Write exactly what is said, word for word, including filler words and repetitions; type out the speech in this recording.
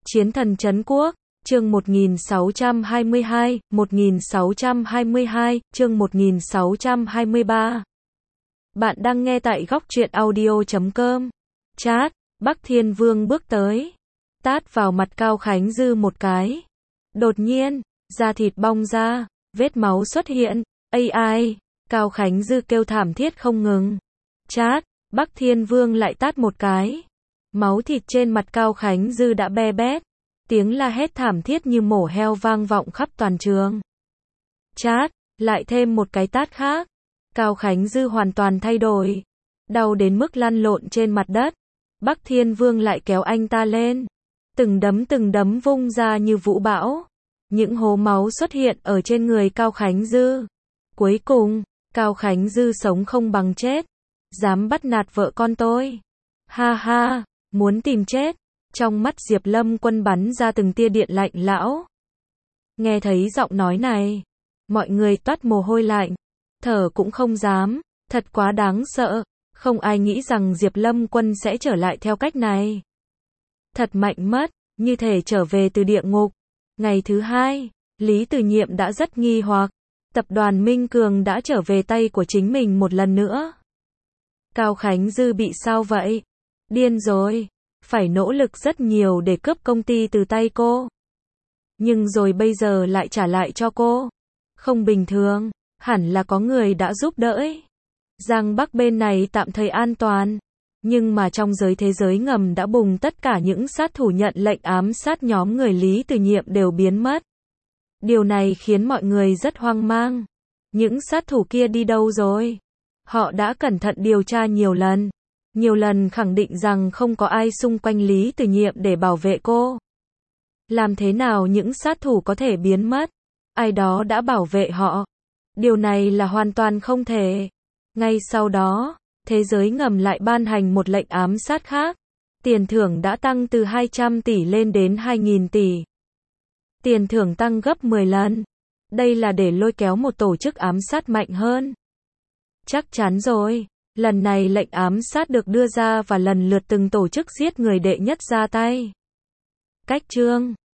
Chiến thần trấn quốc, chương một nghìn sáu trăm hai mươi hai, một nghìn sáu trăm hai mươi hai, chương một nghìn sáu trăm hai mươi ba. Bạn đang nghe tại góc truyện audio chấm com. Chat, Bắc Thiên Vương bước tới, tát vào mặt Cao Khánh Dư một cái. Đột nhiên, da thịt bong ra, vết máu xuất hiện. Ai ai, Cao Khánh Dư kêu thảm thiết không ngừng. Chat, Bắc Thiên Vương lại tát một cái. Máu thịt trên mặt Cao Khánh Dư đã be bét. Tiếng la hét thảm thiết như mổ heo vang vọng khắp toàn trường. Chát, lại thêm một cái tát khác. Cao Khánh Dư hoàn toàn thay đổi. Đau đến mức lăn lộn trên mặt đất. Bắc Thiên Vương lại kéo anh ta lên. Từng đấm từng đấm vung ra như vũ bão. Những hố máu xuất hiện ở trên người Cao Khánh Dư. Cuối cùng, Cao Khánh Dư sống không bằng chết. Dám bắt nạt vợ con tôi. Ha ha, muốn tìm chết. Trong mắt Diệp Lâm Quân bắn ra từng tia điện lạnh lão. Nghe thấy giọng nói này, mọi người toát mồ hôi lạnh, thở cũng không dám, thật quá đáng sợ, không ai nghĩ rằng Diệp Lâm Quân sẽ trở lại theo cách này. Thật mạnh mất, như thể trở về từ địa ngục. Ngày thứ hai, Lý Từ Nhiệm đã rất nghi hoặc, tập đoàn Minh Cường đã trở về tay của chính mình một lần nữa. Cao Khánh Dư bị sao vậy? Điên rồi. Phải nỗ lực rất nhiều để cướp công ty từ tay cô. Nhưng rồi bây giờ lại trả lại cho cô. Không bình thường, hẳn là có người đã giúp đỡ. Giang Bắc bên này tạm thời an toàn. Nhưng mà trong giới thế giới ngầm đã bùng tất cả những sát thủ nhận lệnh ám sát nhóm người Lý Từ Nhiệm đều biến mất. Điều này khiến mọi người rất hoang mang. Những sát thủ kia đi đâu rồi? Họ đã cẩn thận điều tra nhiều lần. Nhiều lần khẳng định rằng không có ai xung quanh Lý Từ Nhiệm để bảo vệ cô. Làm thế nào những sát thủ có thể biến mất? Ai đó đã bảo vệ họ. Điều này là hoàn toàn không thể. Ngay sau đó, thế giới ngầm lại ban hành một lệnh ám sát khác. Tiền thưởng đã tăng từ hai trăm tỷ lên đến hai nghìn tỷ. Tiền thưởng tăng gấp mười lần. Đây là để lôi kéo một tổ chức ám sát mạnh hơn. Chắc chắn rồi. Lần này lệnh ám sát được đưa ra và lần lượt từng tổ chức giết người đệ nhất ra tay. Cách chương